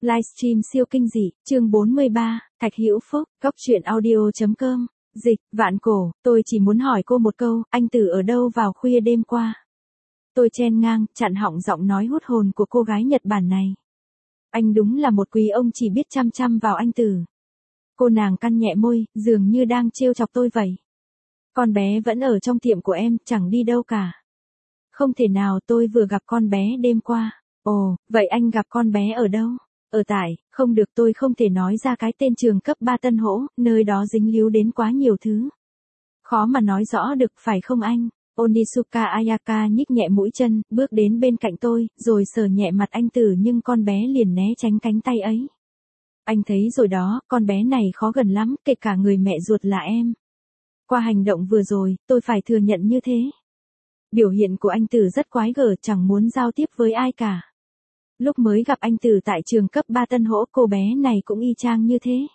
Livestream siêu kinh dị, chương 43, Thạch Hữu Phúc, Cóc truyện audio.com, dịch, Vạn Cổ, tôi chỉ muốn hỏi cô một câu, anh Tử ở đâu vào khuya đêm qua? Tôi chen ngang, chặn họng giọng nói hút hồn của cô gái Nhật Bản này. Anh đúng là một quý ông chỉ biết chăm chăm vào anh Tử. Cô nàng cắn nhẹ môi, dường như đang trêu chọc tôi vậy. Con bé vẫn ở trong tiệm của em, chẳng đi đâu cả. Không thể nào, tôi vừa gặp con bé đêm qua. Ồ, vậy anh gặp con bé ở đâu? Ở tại, không được, tôi không thể nói ra cái tên trường cấp 3 Tân Hỗ, nơi đó dính líu đến quá nhiều thứ. Khó mà nói rõ được, phải không anh? Onizuka Ayaka nhích nhẹ mũi chân, bước đến bên cạnh tôi, rồi sờ nhẹ mặt anh Tử, nhưng con bé liền né tránh cánh tay ấy. Anh thấy rồi đó, con bé này khó gần lắm, kể cả người mẹ ruột là em. Qua hành động vừa rồi, tôi phải thừa nhận như thế. Biểu hiện của anh Tử rất quái gở, chẳng muốn giao tiếp với ai cả. Lúc mới gặp anh Tử tại trường cấp 3 Tân Hỗ, cô bé này cũng y chang như thế.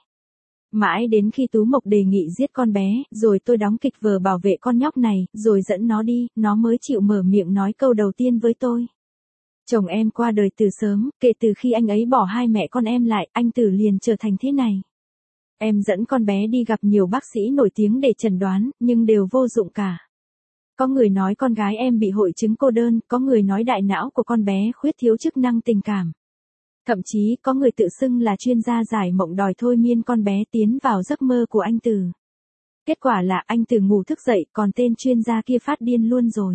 Mãi đến khi Tú Mộc đề nghị giết con bé, rồi tôi đóng kịch vở bảo vệ con nhóc này, rồi dẫn nó đi, nó mới chịu mở miệng nói câu đầu tiên với tôi. Chồng em qua đời từ sớm, kể từ khi anh ấy bỏ hai mẹ con em lại, anh Tử liền trở thành thế này. Em dẫn con bé đi gặp nhiều bác sĩ nổi tiếng để chẩn đoán, nhưng đều vô dụng cả. Có người nói con gái em bị hội chứng cô đơn, có người nói đại não của con bé khuyết thiếu chức năng tình cảm. Thậm chí có người tự xưng là chuyên gia giải mộng đòi thôi miên con bé tiến vào giấc mơ của anh Tử. Kết quả là anh Tử ngủ thức dậy, còn tên chuyên gia kia phát điên luôn rồi.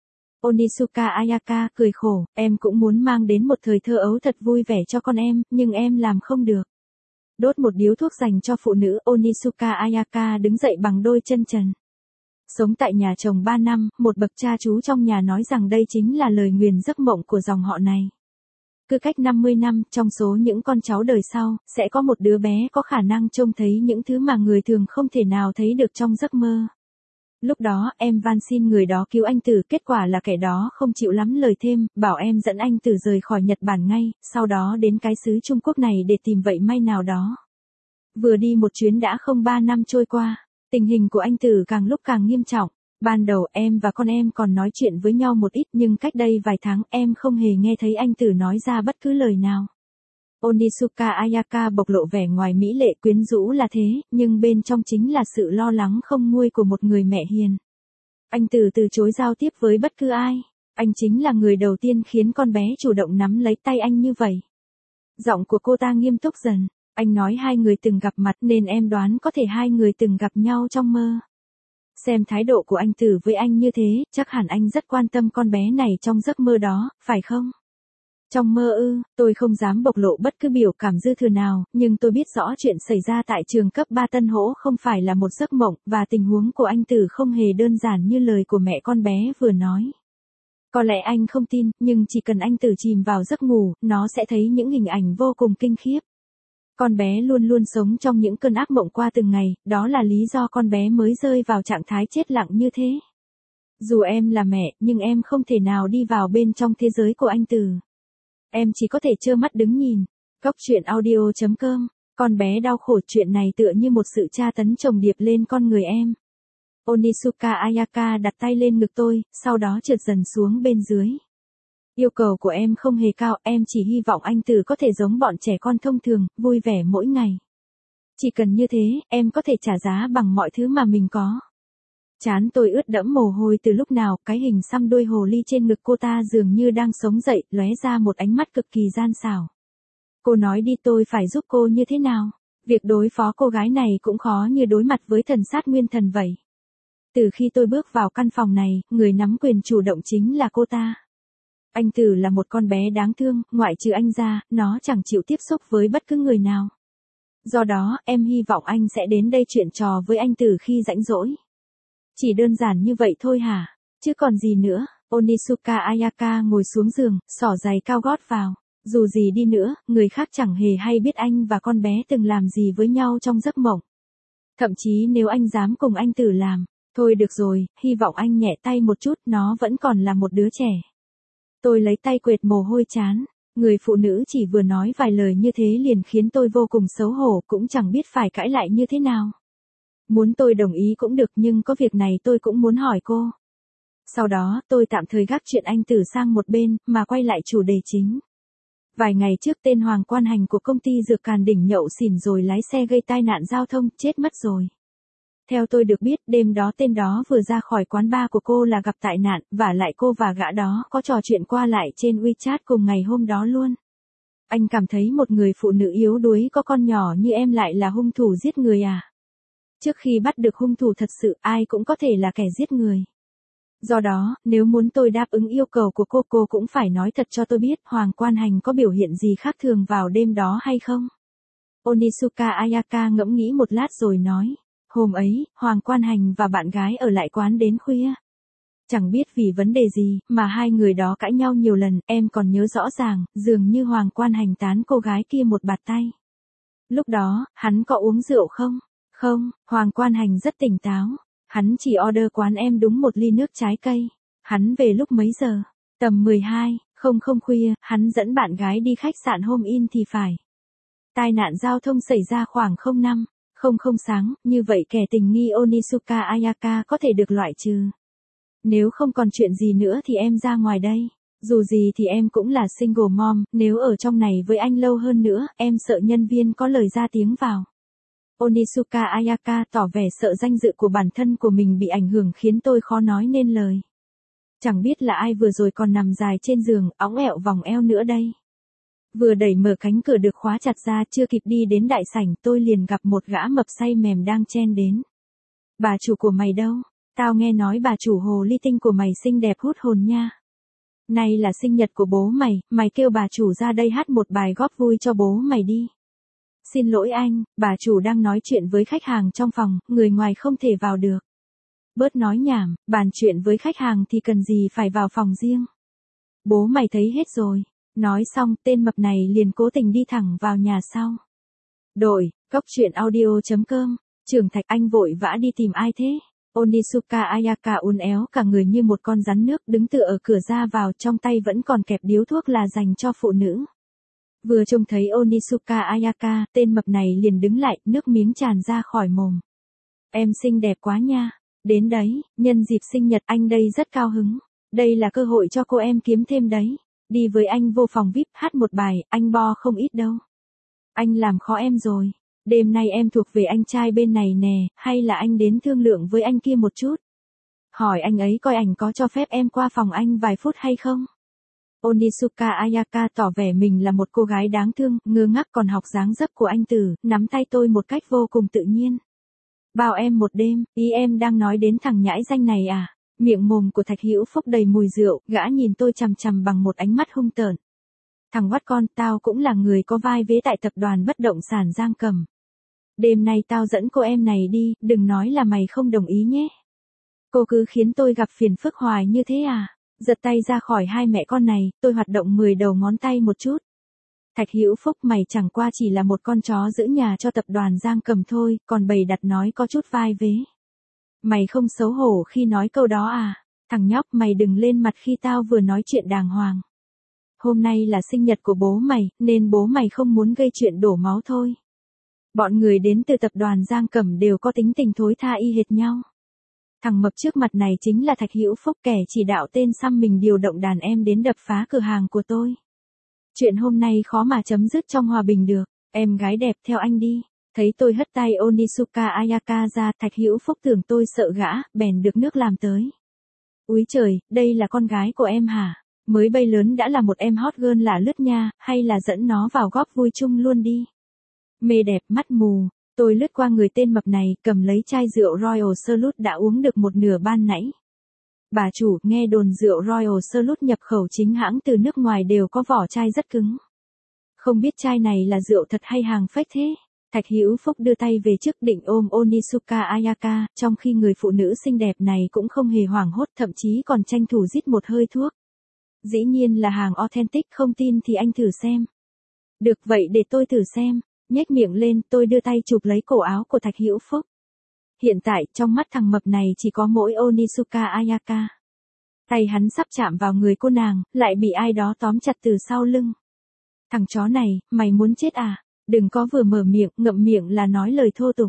Onizuka Ayaka cười khổ, em cũng muốn mang đến một thời thơ ấu thật vui vẻ cho con em, nhưng em làm không được. Đốt một điếu thuốc dành cho phụ nữ, Onizuka Ayaka đứng dậy bằng đôi chân trần. Sống tại nhà chồng 3 năm, một bậc cha chú trong nhà nói rằng đây chính là lời nguyền giấc mộng của dòng họ này. Cứ cách 50 năm, trong số những con cháu đời sau, sẽ có một đứa bé có khả năng trông thấy những thứ mà người thường không thể nào thấy được trong giấc mơ. Lúc đó, em van xin người đó cứu anh Tử, kết quả là kẻ đó không chịu lắm lời thêm, bảo em dẫn anh Tử rời khỏi Nhật Bản ngay, sau đó đến cái xứ Trung Quốc này để tìm vậy may nào đó. Vừa đi một chuyến đã không 3 năm trôi qua, tình hình của anh Tử càng lúc càng nghiêm trọng. Ban đầu em và con em còn nói chuyện với nhau một ít, nhưng cách đây vài tháng em không hề nghe thấy anh Tử nói ra bất cứ lời nào. Onizuka Ayaka bộc lộ vẻ ngoài mỹ lệ quyến rũ là thế, nhưng bên trong chính là sự lo lắng không nguôi của một người mẹ hiền. Anh Tử từ chối giao tiếp với bất cứ ai. Anh chính là người đầu tiên khiến con bé chủ động nắm lấy tay anh như vậy. Giọng của cô ta nghiêm túc dần. Anh nói hai người từng gặp mặt nên em đoán có thể hai người từng gặp nhau trong mơ. Xem thái độ của anh Tử với anh như thế, chắc hẳn anh rất quan tâm con bé này trong giấc mơ đó, phải không? Trong mơ ư, tôi không dám bộc lộ bất cứ biểu cảm dư thừa nào, nhưng tôi biết rõ chuyện xảy ra tại trường cấp 3 Tân Hỗ không phải là một giấc mộng, và tình huống của anh Tử không hề đơn giản như lời của mẹ con bé vừa nói. Có lẽ anh không tin, nhưng chỉ cần anh Tử chìm vào giấc ngủ, nó sẽ thấy những hình ảnh vô cùng kinh khiếp. Con bé luôn luôn sống trong những cơn ác mộng qua từng ngày, đó là lý do con bé mới rơi vào trạng thái chết lặng như thế. Dù em là mẹ, nhưng em không thể nào đi vào bên trong thế giới của anh Tử. Em chỉ có thể trơ mắt đứng nhìn. Cóc truyện audio.com, con bé đau khổ, chuyện này tựa như một sự tra tấn chồng điệp lên con người em. Onizuka Ayaka đặt tay lên ngực tôi, sau đó trượt dần xuống bên dưới. Yêu cầu của em không hề cao, em chỉ hy vọng anh Tử có thể giống bọn trẻ con thông thường, vui vẻ mỗi ngày. Chỉ cần như thế, em có thể trả giá bằng mọi thứ mà mình có. Trán tôi ướt đẫm mồ hôi từ lúc nào, cái hình xăm đuôi hồ ly trên ngực cô ta dường như đang sống dậy, lóe ra một ánh mắt cực kỳ gian xảo. Cô nói đi, tôi phải giúp cô như thế nào? Việc đối phó cô gái này cũng khó như đối mặt với thần sát nguyên thần vậy. Từ khi tôi bước vào căn phòng này, người nắm quyền chủ động chính là cô ta. Anh Tử là một con bé đáng thương, ngoại trừ anh ra, nó chẳng chịu tiếp xúc với bất cứ người nào. Do đó, em hy vọng anh sẽ đến đây chuyện trò với anh Tử khi rảnh rỗi. Chỉ đơn giản như vậy thôi hả? Chứ còn gì nữa? Onizuka Ayaka ngồi xuống giường, xỏ giày cao gót vào. Dù gì đi nữa, người khác chẳng hề hay biết anh và con bé từng làm gì với nhau trong giấc mộng. Thậm chí nếu anh dám cùng anh Tử làm. Thôi được rồi, hy vọng anh nhẹ tay một chút, nó vẫn còn là một đứa trẻ. Tôi lấy tay quệt mồ hôi trán. Người phụ nữ chỉ vừa nói vài lời như thế liền khiến tôi vô cùng xấu hổ, cũng chẳng biết phải cãi lại như thế nào. Muốn tôi đồng ý cũng được, nhưng có việc này tôi cũng muốn hỏi cô. Sau đó, tôi tạm thời gác chuyện anh Tử sang một bên, mà quay lại chủ đề chính. Vài ngày trước tên Hoàng Quan Hành của công ty dược Càn Đỉnh nhậu xỉn rồi lái xe gây tai nạn giao thông, chết mất rồi. Theo tôi được biết, đêm đó tên đó vừa ra khỏi quán bar của cô là gặp tai nạn, và lại cô và gã đó có trò chuyện qua lại trên WeChat cùng ngày hôm đó luôn. Anh cảm thấy một người phụ nữ yếu đuối có con nhỏ như em lại là hung thủ giết người à? Trước khi bắt được hung thủ thật sự, ai cũng có thể là kẻ giết người. Do đó, nếu muốn tôi đáp ứng yêu cầu của cô cũng phải nói thật cho tôi biết Hoàng Quan Hành có biểu hiện gì khác thường vào đêm đó hay không? Onizuka Ayaka ngẫm nghĩ một lát rồi nói. Hôm ấy, Hoàng Quan Hành và bạn gái ở lại quán đến khuya. Chẳng biết vì vấn đề gì mà hai người đó cãi nhau nhiều lần, em còn nhớ rõ ràng, dường như Hoàng Quan Hành tán cô gái kia một bạt tay. Lúc đó, hắn có uống rượu không? Không, Hoàng Quan Hành rất tỉnh táo. Hắn chỉ order quán em đúng một ly nước trái cây. Hắn về lúc mấy giờ? Tầm 12, không khuya, hắn dẫn bạn gái đi khách sạn Home Inn thì phải. Tai nạn giao thông xảy ra khoảng 05:00 sáng, như vậy kẻ tình nghi Onizuka Ayaka có thể được loại trừ. Nếu không còn chuyện gì nữa thì em ra ngoài đây. Dù gì thì em cũng là single mom, nếu ở trong này với anh lâu hơn nữa, em sợ nhân viên có lời ra tiếng vào. Onizuka Ayaka tỏ vẻ sợ danh dự của bản thân của mình bị ảnh hưởng khiến tôi khó nói nên lời. Chẳng biết là ai vừa rồi còn nằm dài trên giường, óng ẹo vòng eo nữa đây. Vừa đẩy mở cánh cửa được khóa chặt ra, chưa kịp đi đến đại sảnh tôi liền gặp một gã mập say mềm đang chen đến. Bà chủ của mày đâu? Tao nghe nói bà chủ hồ ly tinh của mày xinh đẹp hút hồn nha. Nay là sinh nhật của bố mày, mày kêu bà chủ ra đây hát một bài góp vui cho bố mày đi. Xin lỗi anh, bà chủ đang nói chuyện với khách hàng trong phòng, người ngoài không thể vào được. Bớt nói nhảm, bàn chuyện với khách hàng thì cần gì phải vào phòng riêng. Bố mày thấy hết rồi. Nói xong, tên mập này liền cố tình đi thẳng vào nhà sau. Đội, Cóc Truyện Audio.com, Trường Thạch Anh vội vã đi tìm ai thế? Onizuka Ayaka uốn éo cả người như một con rắn nước đứng tựa ở cửa ra vào, trong tay vẫn còn kẹp điếu thuốc là dành cho phụ nữ. Vừa trông thấy Onizuka Ayaka, tên mập này liền đứng lại, nước miếng tràn ra khỏi mồm. Em xinh đẹp quá nha. Đến đấy, nhân dịp sinh nhật anh đây rất cao hứng. Đây là cơ hội cho cô em kiếm thêm đấy. Đi với anh vô phòng VIP hát một bài, anh bo không ít đâu. Anh làm khó em rồi. Đêm nay em thuộc về anh trai bên này nè, hay là anh đến thương lượng với anh kia một chút? Hỏi anh ấy coi ảnh có cho phép em qua phòng anh vài phút hay không? Onizuka Ayaka tỏ vẻ mình là một cô gái đáng thương, ngơ ngác còn học dáng dấp của anh Tử, nắm tay tôi một cách vô cùng tự nhiên. Bao em một đêm, ý em đang nói đến thằng nhãi danh này à? Miệng mồm của Thạch Hữu Phúc đầy mùi rượu, gã nhìn tôi chằm chằm bằng một ánh mắt hung tợn. Thằng oắt con, tao cũng là người có vai vế tại tập đoàn bất động sản Giang Cầm. Đêm nay tao dẫn cô em này đi, đừng nói là mày không đồng ý nhé. Cô cứ khiến tôi gặp phiền phức hoài như thế à? Giật tay ra khỏi hai mẹ con này, tôi hoạt động 10 đầu ngón tay một chút. Thạch Hữu Phúc, mày chẳng qua chỉ là một con chó giữ nhà cho tập đoàn Giang Cầm thôi, còn bày đặt nói có chút vai vế. Mày không xấu hổ khi nói câu đó à? Thằng nhóc, mày đừng lên mặt khi tao vừa nói chuyện đàng hoàng. Hôm nay là sinh nhật của bố mày, nên bố mày không muốn gây chuyện đổ máu thôi. Bọn người đến từ tập đoàn Giang Cẩm đều có tính tình thối tha y hệt nhau. Thằng mập trước mặt này chính là Thạch Hữu Phúc, kẻ chỉ đạo tên xăm mình điều động đàn em đến đập phá cửa hàng của tôi. Chuyện hôm nay khó mà chấm dứt trong hòa bình được. Em gái đẹp, theo anh đi. Thấy tôi hất tay Onizuka Ayaka ra, Thạch Hữu Phúc tưởng tôi sợ gã, bèn được nước làm tới. Úi trời, đây là con gái của em hả? Mới bay lớn đã là một em hot girl lả lướt nha, hay là dẫn nó vào góp vui chung luôn đi. Mê đẹp mắt mù, tôi lướt qua người tên mập này, cầm lấy chai rượu Royal Salute đã uống được một nửa ban nãy. Bà chủ, nghe đồn rượu Royal Salute nhập khẩu chính hãng từ nước ngoài đều có vỏ chai rất cứng. Không biết chai này là rượu thật hay hàng fake thế? Thạch Hữu Phúc đưa tay về trước định ôm Onizuka Ayaka, trong khi người phụ nữ xinh đẹp này cũng không hề hoảng hốt, thậm chí còn tranh thủ rít một hơi thuốc. Dĩ nhiên là hàng authentic, không tin thì anh thử xem. Được vậy để tôi thử xem. Nhếch miệng lên, tôi đưa tay chụp lấy cổ áo của Thạch Hữu Phúc. Hiện tại, trong mắt thằng mập này chỉ có mỗi Onizuka Ayaka. Tay hắn sắp chạm vào người cô nàng, lại bị ai đó tóm chặt từ sau lưng. Thằng chó này, mày muốn chết à? Đừng có vừa mở miệng, ngậm miệng là nói lời thô tục.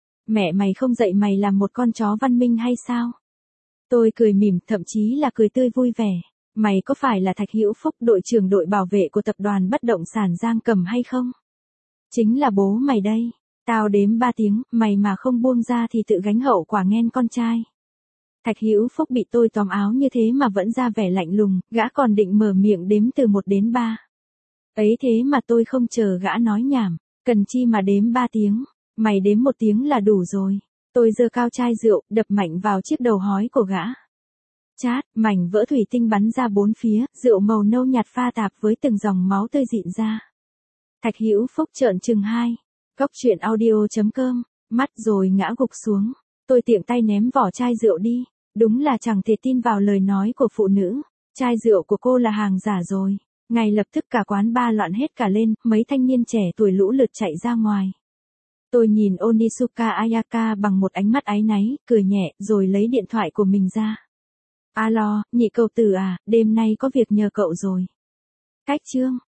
Mẹ mày không dạy mày làm một con chó văn minh hay sao? Tôi cười mỉm, thậm chí là cười tươi vui vẻ. mày có phải là Thạch Hữu Phúc, đội trưởng đội bảo vệ của tập đoàn bất động sản Giang Cầm hay không? Chính là bố mày đây. Tao đếm 3 tiếng, mày mà không buông ra thì tự gánh hậu quả nghen con trai. Thạch Hữu Phúc bị tôi tóm áo như thế mà vẫn ra vẻ lạnh lùng, gã còn định mở miệng đếm từ 1 đến 3. Ấy thế mà tôi không chờ gã nói nhảm, cần chi mà đếm 3 tiếng, mày đếm 1 tiếng là đủ rồi. Tôi giơ cao chai rượu, đập mạnh vào chiếc đầu hói của gã. Chát, mảnh vỡ thủy tinh bắn ra 4 phía, rượu màu nâu nhạt pha tạp với từng dòng máu tươi rịn ra. Thạch Hữu Phúc trợn trừng hai. Cóc truyện audio.com, mắt rồi ngã gục xuống. Tôi tiện tay ném vỏ chai rượu đi. Đúng là chẳng thể tin vào lời nói của phụ nữ. Chai rượu của cô là hàng giả rồi. Ngay lập tức cả quán bar loạn hết cả lên, mấy thanh niên trẻ tuổi lũ lượt chạy ra ngoài. Tôi nhìn Onitsuka Ayaka bằng một ánh mắt áy náy, cười nhẹ, rồi lấy điện thoại của mình ra. Alo, nhị cậu tử à, đêm nay có việc nhờ cậu rồi. Cách chương.